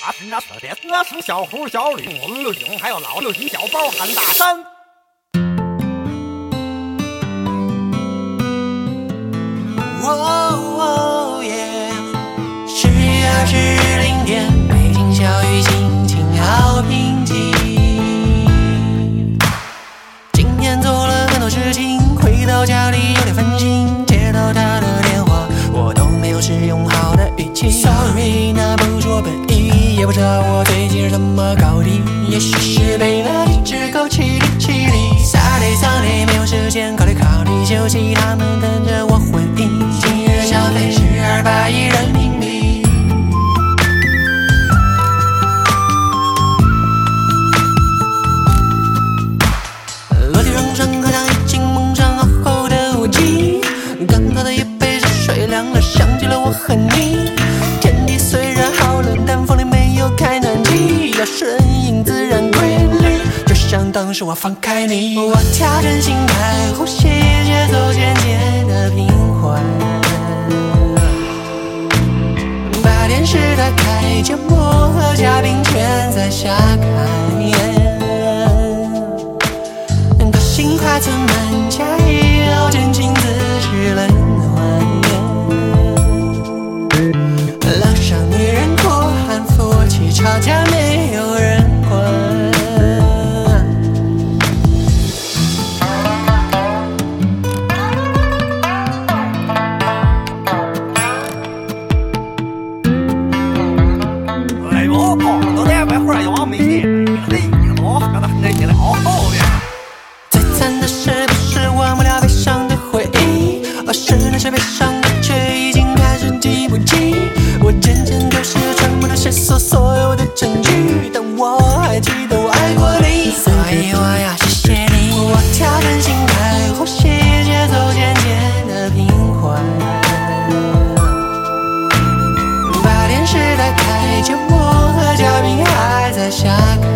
那特别我是小虎小绿，我们刘兄还有老刘金小包韩大山。 10月20日0点，北京小雨，心情好平静。今天做了很多事情，回到家里有点分心，接到他的电话，我都没有使用好的语气。Sorry， 那不是我本意，也不知道我最近是怎么搞的，也许是被那一只狗气力。Sunday 没有时间考虑休息，他们等着我回应。今日消费是200亿人民币。落地窗上好像已经蒙上厚厚的雾气，刚倒的一杯热水凉了，想起了我和你。天气虽然好冷，但房里没有开暖气，要顺应自然规律，就像当时我放开你。我调整心态，呼吸节奏渐渐的平缓，把电视打开，芥末和嘉宾全在下看，个性快存满加一要真情自是冷暖，楼上女人哭喊夫妻吵架没有人管。最惨的是不是忘不了悲伤的回忆，而是那些悲伤的却已经开始记不起。我渐渐丢失了全部的线索，所有的证据，但我还记得我爱过你，所以我要谢谢你。我调整心态，呼吸节奏渐渐的平缓，把电视打开，芥末和嘉宾还在下看。